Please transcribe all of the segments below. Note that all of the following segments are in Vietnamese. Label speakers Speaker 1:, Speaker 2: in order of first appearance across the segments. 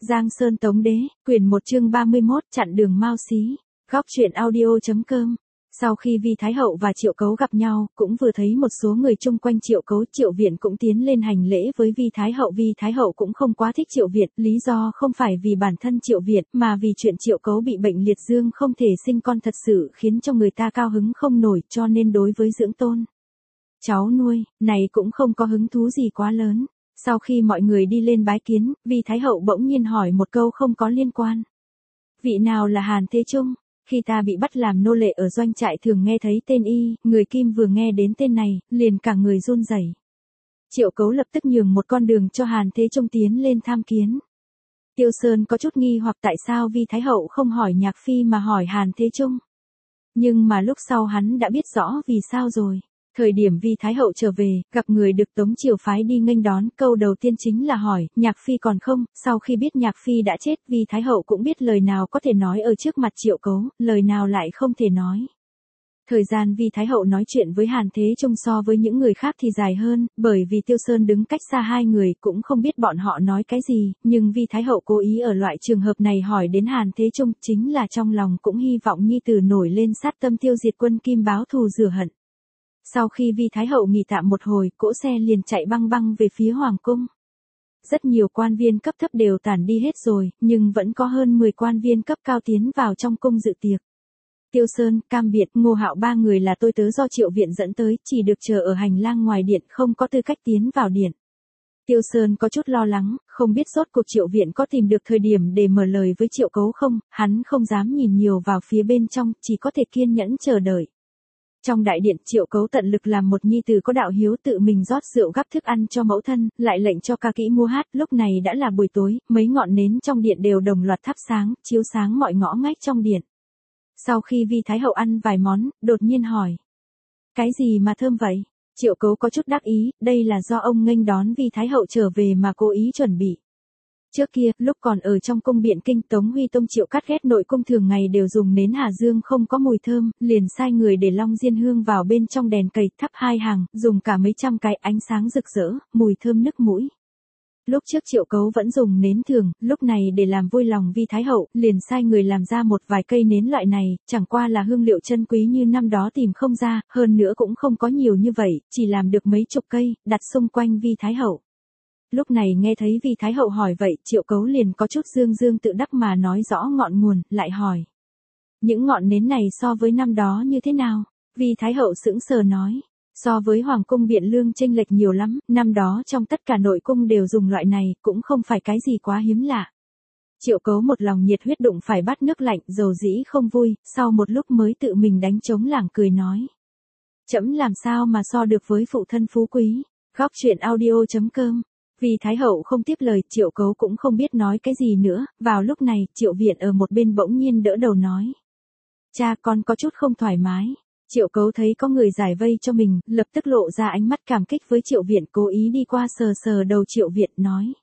Speaker 1: Giang Sơn Tống Đế, quyển 1 chương 31, chặn đường Mao Xí. Góc truyện audio.com. Sau khi Vi Thái Hậu và Triệu Cấu gặp nhau, cũng vừa thấy một số người chung quanh Triệu Cấu, Triệu Viện cũng tiến lên hành lễ với Vi Thái Hậu. Vi Thái Hậu cũng không quá thích Triệu Viện, lý do không phải vì bản thân Triệu Viện, mà vì chuyện Triệu Cấu bị bệnh liệt dương không thể sinh con thật sự khiến cho người ta cao hứng không nổi, cho nên đối với dưỡng tôn cháu nuôi, này cũng không có hứng thú gì quá lớn. Sau khi mọi người đi lên bái kiến, Vi Thái Hậu bỗng nhiên hỏi một câu không có liên quan. Vị nào là Hàn Thế Trung? Khi ta bị bắt làm nô lệ ở doanh trại thường nghe thấy tên y, người Kim vừa nghe đến tên này, liền cả người run rẩy. Triệu Cấu lập tức nhường một con đường cho Hàn Thế Trung tiến lên tham kiến. Tiêu Sơn có chút nghi hoặc tại sao Vi Thái Hậu không hỏi Nhạc Phi mà hỏi Hàn Thế Trung. Nhưng mà lúc sau hắn đã biết rõ vì sao rồi. Thời điểm Vi Thái Hậu trở về, gặp người được Tống Triều phái đi nghênh đón, câu đầu tiên chính là hỏi, Nhạc Phi còn không? Sau khi biết Nhạc Phi đã chết, Vi Thái Hậu cũng biết lời nào có thể nói ở trước mặt Triệu Cấu, lời nào lại không thể nói. Thời gian Vi Thái Hậu nói chuyện với Hàn Thế Trung so với những người khác thì dài hơn, bởi vì Tiêu Sơn đứng cách xa hai người cũng không biết bọn họ nói cái gì, nhưng Vi Thái Hậu cố ý ở loại trường hợp này hỏi đến Hàn Thế Trung, chính là trong lòng cũng hy vọng nhi tử nổi lên sát tâm tiêu diệt quân Kim báo thù rửa hận. Sau khi Vi Thái Hậu nghỉ tạm một hồi, cỗ xe liền chạy băng băng về phía Hoàng cung. Rất nhiều quan viên cấp thấp đều tản đi hết rồi, nhưng vẫn có hơn 10 quan viên cấp cao tiến vào trong cung dự tiệc. Tiêu Sơn, Cam Biệt, Ngô Hạo ba người là tôi tớ do Triệu Viện dẫn tới, chỉ được chờ ở hành lang ngoài điện, không có tư cách tiến vào điện. Tiêu Sơn có chút lo lắng, không biết rốt cuộc Triệu Viện có tìm được thời điểm để mở lời với Triệu Cấu không, hắn không dám nhìn nhiều vào phía bên trong, chỉ có thể kiên nhẫn chờ đợi. Trong đại điện, Triệu Cấu tận lực làm một nhi tử có đạo hiếu, tự mình rót rượu gắp thức ăn cho mẫu thân, lại lệnh cho ca kỹ múa hát. Lúc này đã là buổi tối, mấy ngọn nến trong điện đều đồng loạt thắp sáng, chiếu sáng mọi ngõ ngách trong điện. Sau khi Vi Thái Hậu ăn vài món, đột nhiên hỏi. Cái gì mà thơm vậy? Triệu Cấu có chút đắc ý, đây là do ông nghênh đón Vi Thái Hậu trở về mà cố ý chuẩn bị. Trước kia, lúc còn ở trong cung Biện Kinh, Tống Huy Tông Triệu cắt ghét nội cung thường ngày đều dùng nến hà dương không có mùi thơm, liền sai người để long diên hương vào bên trong đèn cầy, thắp 2 hàng, dùng cả mấy trăm cái, ánh sáng rực rỡ, mùi thơm nức mũi. Lúc trước Triệu Cấu vẫn dùng nến thường, lúc này để làm vui lòng Vi Thái Hậu, liền sai người làm ra một vài cây nến loại này, chẳng qua là hương liệu chân quý như năm đó tìm không ra, hơn nữa cũng không có nhiều như vậy, chỉ làm được mấy chục cây, đặt xung quanh Vi Thái Hậu. Lúc này nghe thấy Vi Thái Hậu hỏi vậy, Triệu Cấu liền có chút dương dương tự đắc mà nói rõ ngọn nguồn, lại hỏi. Những ngọn nến này so với năm đó như thế nào? Vi Thái Hậu sững sờ nói. So với Hoàng cung Biện Lương chênh lệch nhiều lắm, năm đó trong tất cả nội cung đều dùng loại này, cũng không phải cái gì quá hiếm lạ. Triệu Cấu một lòng nhiệt huyết đụng phải bát nước lạnh, dầu dĩ không vui, sau một lúc mới tự mình đánh trống lảng cười nói. Trẫm làm sao mà so được với phụ thân phú quý. Góc truyện audio.com. Vi Thái Hậu không tiếp lời, Triệu Cấu cũng không biết nói cái gì nữa, vào lúc này, Triệu Viện ở một bên bỗng nhiên đỡ đầu nói. Cha con có chút không thoải mái. Triệu Cấu thấy có người giải vây cho mình, lập tức lộ ra ánh mắt cảm kích với Triệu Viện, cố ý đi qua sờ sờ đầu Triệu Viện nói.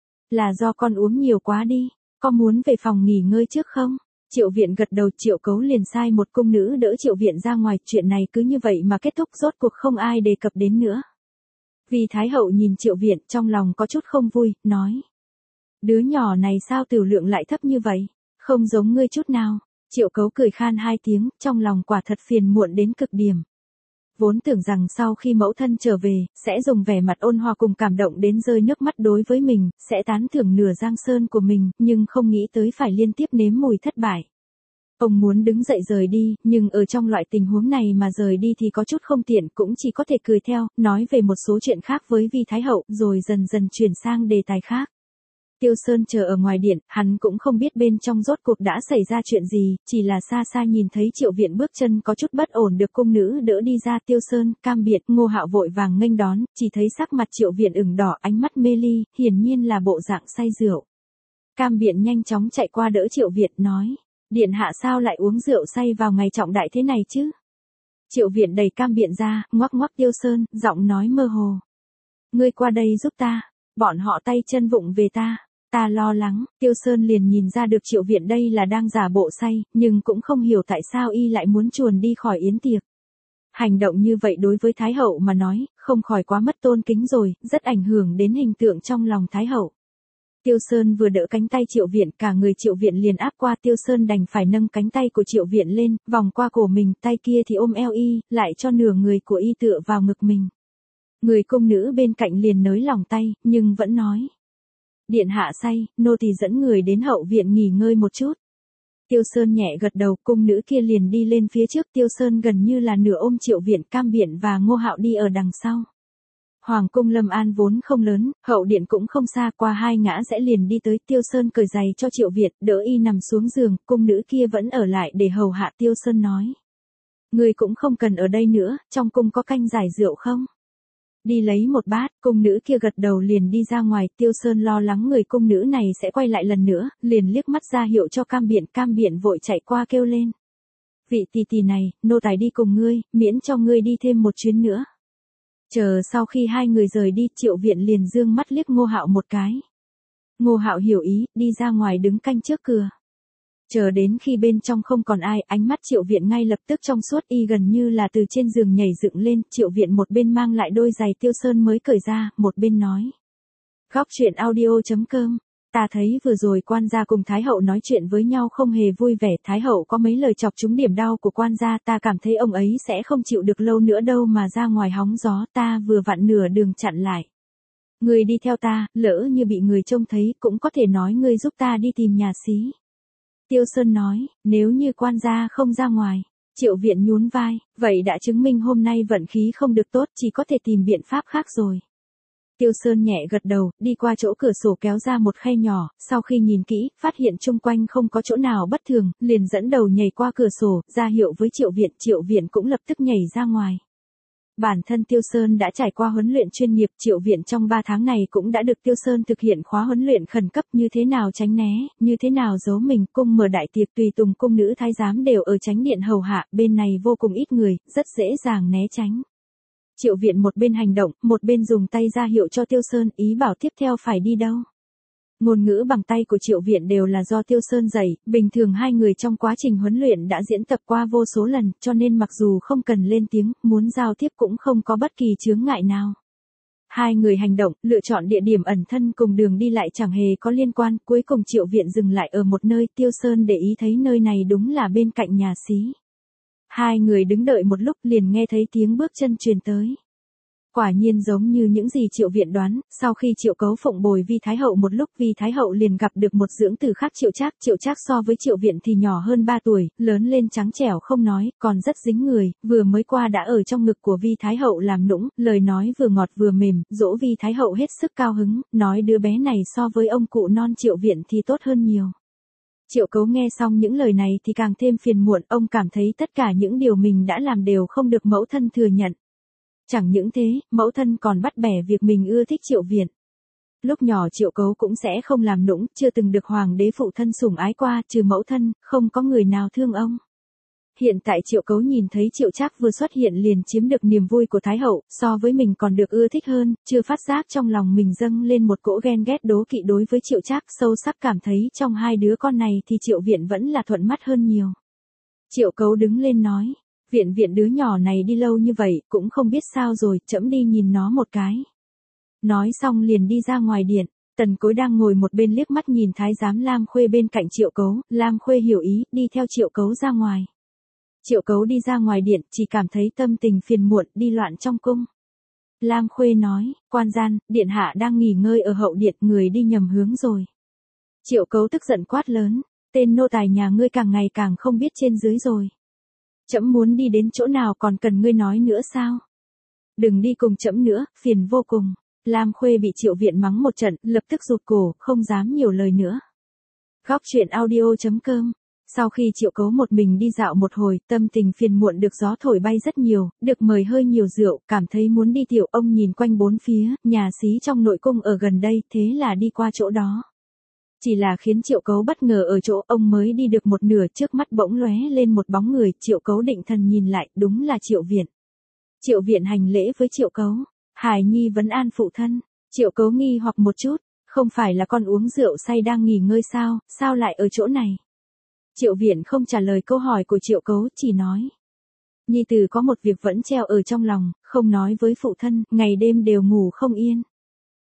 Speaker 1: Là do con uống nhiều quá đi, có muốn về phòng nghỉ ngơi trước không? Triệu Viện gật đầu, Triệu Cấu liền sai một cung nữ đỡ Triệu Viện ra ngoài, chuyện này cứ như vậy mà kết thúc, rốt cuộc không ai đề cập đến nữa. Vi Thái Hậu nhìn Triệu Viện trong lòng có chút không vui, nói. Đứa nhỏ này sao tiểu lượng lại thấp như vậy, không giống ngươi chút nào. Triệu Cấu cười khan 2 tiếng, trong lòng quả thật phiền muộn đến cực điểm. Vốn tưởng rằng sau khi mẫu thân trở về, sẽ dùng vẻ mặt ôn hòa cùng cảm động đến rơi nước mắt đối với mình, sẽ tán thưởng nửa Giang Sơn của mình, nhưng không nghĩ tới phải liên tiếp nếm mùi thất bại. Ông muốn đứng dậy rời đi, nhưng ở trong loại tình huống này mà rời đi thì có chút không tiện, cũng chỉ có thể cười theo, nói về một số chuyện khác với Vi Thái Hậu, rồi dần dần chuyển sang đề tài khác. Tiêu Sơn chờ ở ngoài điện, hắn cũng không biết bên trong rốt cuộc đã xảy ra chuyện gì, chỉ là xa xa nhìn thấy Triệu Viện bước chân có chút bất ổn được cung nữ đỡ đi ra. Tiêu Sơn, Cam Biệt, Ngô Hạo vội vàng nghênh đón, chỉ thấy sắc mặt Triệu Viện ửng đỏ, ánh mắt mê ly, hiển nhiên là bộ dạng say rượu. Cam Biệt nhanh chóng chạy qua đỡ Triệu Viện nói. Điện hạ sao lại uống rượu say vào ngày trọng đại thế này chứ? Triệu Viện đẩy Cam Biện ra, ngoắc ngoắc Tiêu Sơn, giọng nói mơ hồ. Ngươi qua đây giúp ta, bọn họ tay chân vụng về ta lo lắng. Tiêu Sơn liền nhìn ra được Triệu Viện đây là đang giả bộ say, nhưng cũng không hiểu tại sao y lại muốn chuồn đi khỏi yến tiệc. Hành động như vậy đối với Thái Hậu mà nói, không khỏi quá mất tôn kính rồi, rất ảnh hưởng đến hình tượng trong lòng Thái Hậu. Tiêu Sơn vừa đỡ cánh tay Triệu Viện, cả người Triệu Viện liền áp qua, Tiêu Sơn đành phải nâng cánh tay của Triệu Viện lên, vòng qua cổ mình, tay kia thì ôm eo y, lại cho nửa người của y tựa vào ngực mình. Người cung nữ bên cạnh liền nới lỏng tay, nhưng vẫn nói. Điện hạ say, nô tỳ dẫn người đến hậu viện nghỉ ngơi một chút. Tiêu Sơn nhẹ gật đầu, cung nữ kia liền đi lên phía trước, Tiêu Sơn gần như là nửa ôm Triệu Viện, Cam Biện và Ngô Hạo đi ở đằng sau. Hoàng cung Lâm An vốn không lớn, hậu điện cũng không xa, qua 2 ngã rẽ liền đi tới. Tiêu Sơn cởi giày cho Triệu Viện, đỡ y nằm xuống giường, cung nữ kia vẫn ở lại để hầu hạ. Tiêu Sơn nói. Người cũng không cần ở đây nữa, trong cung có canh giải rượu không? Đi lấy một bát, cung nữ kia gật đầu liền đi ra ngoài. Tiêu Sơn lo lắng người cung nữ này sẽ quay lại lần nữa, liền liếc mắt ra hiệu cho Cam Biện vội chạy qua kêu lên. Vị tỷ tỷ này, nô tài đi cùng ngươi, miễn cho ngươi đi thêm một chuyến nữa. Chờ sau khi 2 người rời đi, Triệu Viện liền dương mắt liếc Ngô Hạo một cái. Ngô Hạo hiểu ý, đi ra ngoài đứng canh trước cửa. Chờ đến khi bên trong không còn ai, ánh mắt Triệu Viện ngay lập tức trong suốt, y gần như là từ trên giường nhảy dựng lên. Triệu Viện một bên mang lại đôi giày Tiêu Sơn mới cởi ra, một bên nói. Góc truyện audio.com. Ta thấy vừa rồi quan gia cùng Thái hậu nói chuyện với nhau không hề vui vẻ, Thái hậu có mấy lời chọc trúng điểm đau của quan gia, ta cảm thấy ông ấy sẽ không chịu được lâu nữa đâu mà ra ngoài hóng gió, ta vừa vặn nửa đường chặn lại. Ngươi đi theo ta, lỡ như bị người trông thấy, cũng có thể nói ngươi giúp ta đi tìm nhà xí. Tiêu Sơn nói, nếu như quan gia không ra ngoài. Triệu Viện nhún vai, vậy đã chứng minh hôm nay vận khí không được tốt, chỉ có thể tìm biện pháp khác rồi. Tiêu Sơn nhẹ gật đầu, đi qua chỗ cửa sổ kéo ra một khe nhỏ, sau khi nhìn kỹ, phát hiện chung quanh không có chỗ nào bất thường, liền dẫn đầu nhảy qua cửa sổ, ra hiệu với Triệu Viện cũng lập tức nhảy ra ngoài. Bản thân Tiêu Sơn đã trải qua huấn luyện chuyên nghiệp, Triệu Viện trong 3 tháng này cũng đã được Tiêu Sơn thực hiện khóa huấn luyện khẩn cấp, như thế nào tránh né, như thế nào giấu mình. Cung mở đại tiệc, tùy tùng cung nữ thái giám đều ở chánh điện hầu hạ, bên này vô cùng ít người, rất dễ dàng né tránh. Triệu Viện một bên hành động, một bên dùng tay ra hiệu cho Tiêu Sơn, ý bảo tiếp theo phải đi đâu. Ngôn ngữ bằng tay của Triệu Viện đều là do Tiêu Sơn dạy, bình thường 2 người trong quá trình huấn luyện đã diễn tập qua vô số lần, cho nên mặc dù không cần lên tiếng, muốn giao tiếp cũng không có bất kỳ chướng ngại nào. 2 người hành động, lựa chọn địa điểm ẩn thân cùng đường đi lại chẳng hề có liên quan, cuối cùng Triệu Viện dừng lại ở một nơi, Tiêu Sơn để ý thấy nơi này đúng là bên cạnh nhà xí. 2 người đứng đợi một lúc liền nghe thấy tiếng bước chân truyền tới. Quả nhiên giống như những gì Triệu Viện đoán, sau khi Triệu Cấu phụng bồi Vi Thái hậu một lúc, Vi Thái hậu liền gặp được một dưỡng tử khác Triệu Trác so với Triệu Viện thì nhỏ hơn 3 tuổi, lớn lên trắng trẻo không nói, còn rất dính người, vừa mới qua đã ở trong ngực của Vi Thái hậu làm nũng, lời nói vừa ngọt vừa mềm, dỗ Vi Thái hậu hết sức cao hứng, nói đứa bé này so với ông cụ non Triệu Viện thì tốt hơn nhiều. Triệu Cấu nghe xong những lời này thì càng thêm phiền muộn, ông cảm thấy tất cả những điều mình đã làm đều không được mẫu thân thừa nhận. Chẳng những thế, mẫu thân còn bắt bẻ việc mình ưa thích Triệu Viện. Lúc nhỏ Triệu Cấu cũng sẽ không làm nũng, chưa từng được hoàng đế phụ thân sủng ái qua, trừ mẫu thân, không có người nào thương ông. Hiện tại Triệu Cấu nhìn thấy Triệu Trác vừa xuất hiện liền chiếm được niềm vui của Thái hậu, so với mình còn được ưa thích hơn, chưa phát giác trong lòng mình dâng lên một cỗ ghen ghét đố kỵ đối với Triệu Trác, sâu sắc cảm thấy trong 2 đứa con này thì Triệu Viện vẫn là thuận mắt hơn nhiều. Triệu Cấu đứng lên nói. Viện đứa nhỏ này đi lâu như vậy, cũng không biết sao rồi, trẫm đi nhìn nó một cái. Nói xong liền đi ra ngoài điện, Tần Cối đang ngồi một bên liếc mắt nhìn thái giám Lam Khuê bên cạnh Triệu Cấu, Lam Khuê hiểu ý, đi theo Triệu Cấu ra ngoài. Triệu Cấu đi ra ngoài điện, chỉ cảm thấy tâm tình phiền muộn, đi loạn trong cung. Lam Khuê nói, quan gian, điện hạ đang nghỉ ngơi ở hậu điện, người đi nhầm hướng rồi. Triệu Cấu tức giận quát lớn, tên nô tài nhà ngươi càng ngày càng không biết trên dưới rồi. Trẫm muốn đi đến chỗ nào còn cần ngươi nói nữa sao? Đừng đi cùng trẫm nữa, phiền vô cùng. Lam Khuê bị Triệu Viện mắng một trận, lập tức rụt cổ, không dám nhiều lời nữa. Góc truyện audio.com. Sau khi Triệu Cấu một mình đi dạo một hồi, tâm tình phiền muộn được gió thổi bay rất nhiều, được mời hơi nhiều rượu, cảm thấy muốn đi tiểu, ông nhìn quanh bốn phía, nhà xí trong nội cung ở gần đây, thế là đi qua chỗ đó. Chỉ là khiến Triệu Cấu bất ngờ ở chỗ ông mới đi được một nửa, trước mắt bỗng lóe lên một bóng người, Triệu Cấu định thần nhìn lại, đúng là Triệu Viện. Triệu Viện hành lễ với Triệu Cấu, hài nhi vấn an phụ thân. Triệu Cấu nghi hoặc một chút, không phải là con uống rượu say đang nghỉ ngơi sao, sao lại ở chỗ này? Triệu Viện không trả lời câu hỏi của Triệu Cấu, chỉ nói. Nhi tử có một việc vẫn treo ở trong lòng, không nói với phụ thân, ngày đêm đều ngủ không yên.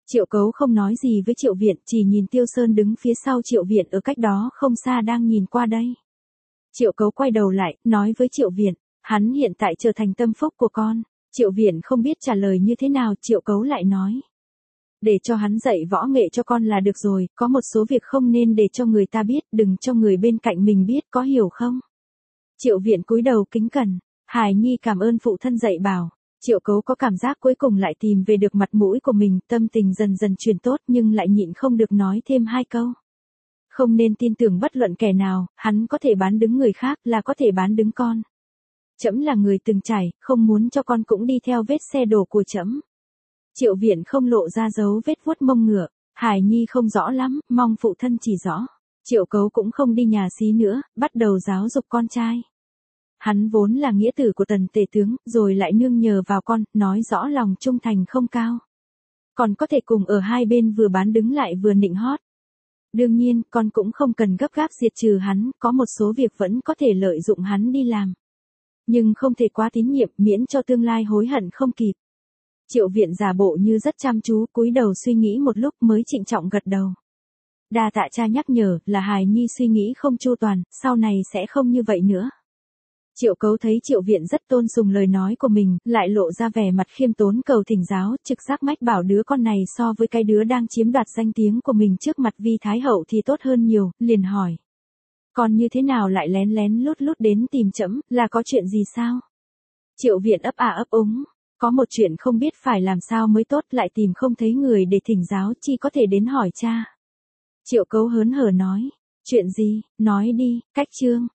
Speaker 1: Triệu Cấu không nói gì với Triệu Viện, chỉ nhìn Tiêu Sơn đứng phía sau Triệu Viện ở cách đó không xa đang nhìn qua đây. Triệu Cấu quay đầu lại, nói với Triệu Viện, hắn hiện tại trở thành tâm phúc của con. Triệu Viện không biết trả lời như thế nào, Triệu Cấu lại nói. Để cho hắn dạy võ nghệ cho con là được rồi, có một số việc không nên để cho người ta biết, đừng cho người bên cạnh mình biết, có hiểu không? Triệu Viện cúi đầu kính cẩn, hài nhi cảm ơn phụ thân dạy bảo. Triệu Cấu có cảm giác cuối cùng lại tìm về được mặt mũi của mình, tâm tình dần dần chuyển tốt nhưng lại nhịn không được nói thêm hai câu. Không nên tin tưởng bất luận kẻ nào, hắn có thể bán đứng người khác là có thể bán đứng con. Trẫm là người từng trải, không muốn cho con cũng đi theo vết xe đổ của trẫm. Triệu Viện không lộ ra dấu vết vuốt mông ngựa, hài nhi không rõ lắm, mong phụ thân chỉ rõ. Triệu Cấu cũng không đi nhà xí nữa, bắt đầu giáo dục con trai. Hắn vốn là nghĩa tử của Tần tể tướng, rồi lại nương nhờ vào con, nói rõ lòng trung thành không cao. Còn có thể cùng ở hai bên vừa bán đứng lại vừa nịnh hót. Đương nhiên, con cũng không cần gấp gáp diệt trừ hắn, có một số việc vẫn có thể lợi dụng hắn đi làm. Nhưng không thể quá tín nhiệm, miễn cho tương lai hối hận không kịp. Triệu Viện giả bộ như rất chăm chú, cúi đầu suy nghĩ một lúc mới trịnh trọng gật đầu. Đa tạ cha nhắc nhở, là hài nhi suy nghĩ không chu toàn, sau này sẽ không như vậy nữa. Triệu Cấu thấy Triệu Viện rất tôn sùng lời nói của mình, lại lộ ra vẻ mặt khiêm tốn cầu thỉnh giáo, trực giác mách bảo đứa con này so với cái đứa đang chiếm đoạt danh tiếng của mình trước mặt Vi Thái Hậu thì tốt hơn nhiều, liền hỏi. Con như thế nào lại lén lén lút lút đến tìm trẫm, là có chuyện gì sao? Triệu Viện ấp ấp úng, có một chuyện không biết phải làm sao mới tốt, lại tìm không thấy người để thỉnh giáo, chỉ có thể đến hỏi cha. Triệu Cấu hớn hở nói, chuyện gì, nói đi, cách chương.